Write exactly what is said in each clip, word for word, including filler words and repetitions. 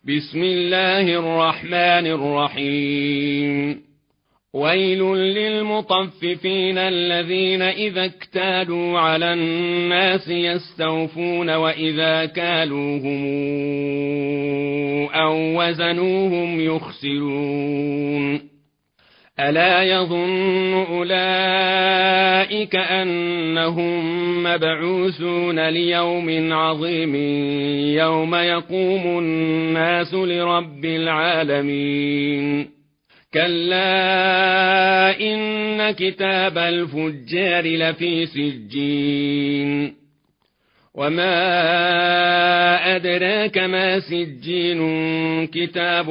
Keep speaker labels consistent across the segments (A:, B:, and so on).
A: بسم الله الرحمن الرحيم ويل للمطففين الذين إذا اكتالوا على الناس يستوفون وإذا كالوهم أو وزنوهم يخسرون ألا يظن أولئك أنهم مبعوثون ليوم عظيم يوم يقوم الناس لرب العالمين كلا إن كتاب الفجار لفي سجين وما أدراك ما سجين كتاب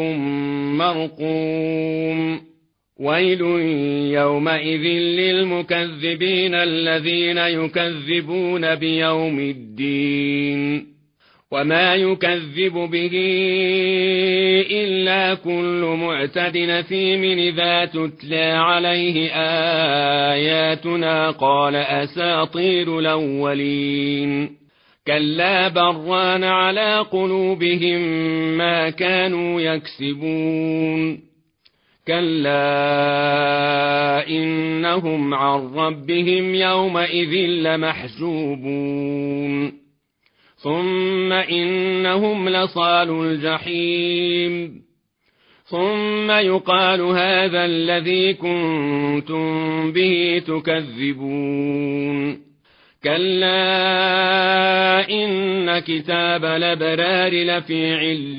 A: مرقوم ويل يومئذ للمكذبين الذين يكذبون بيوم الدين وما يكذب به إلا كل معتد أثيم إذا تتلى عليه آياتنا قال أساطير الأولين كلا بران على قلوبهم ما كانوا يكسبون كلا إنهم عن ربهم يومئذ لمحجوبون ثم إنهم لصالو الجحيم ثم يقال هذا الذي كنتم به تكذبون كلا إن كتاب الأبرار لفي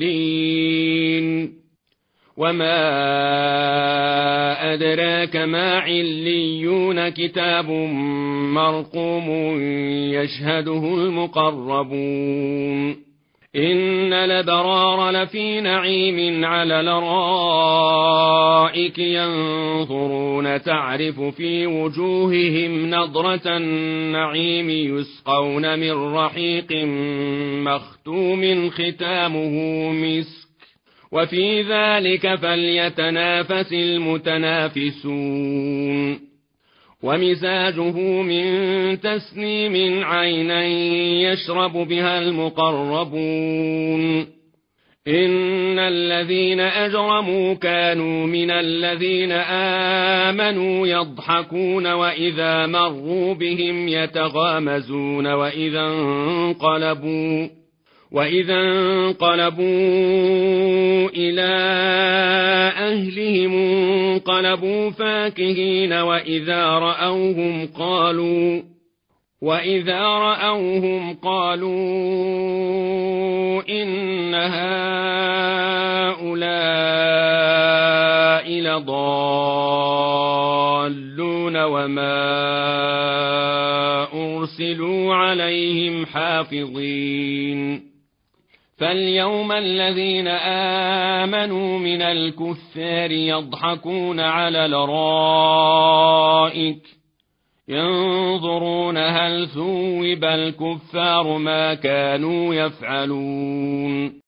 A: علين وما أدراك ما عليون كتاب مرقوم يشهده المقربون إن الأبرار لفي نعيم على الأرائك ينظرون تعرف في وجوههم نضرة النعيم يسقون من رحيق مختوم ختامه مسك وفي ذلك فليتنافس المتنافسون ومزاجه من تسنيم عينا يشرب بها المقربون إن الذين أجرموا كانوا من الذين آمنوا يضحكون وإذا مروا بهم يتغامزون وإذا انقلبوا وإذا انقلبوا إلى أهلهم انقلبوا فاكهين وإذا رأوهم قالوا وإذا رأوهم قالوا إن هؤلاء لضالون وما أرسلوا عليهم حافظين فاليوم الذين آمنوا من الكفار يضحكون على الأرائك ينظرون هل ثوب الكفار ما كانوا يفعلون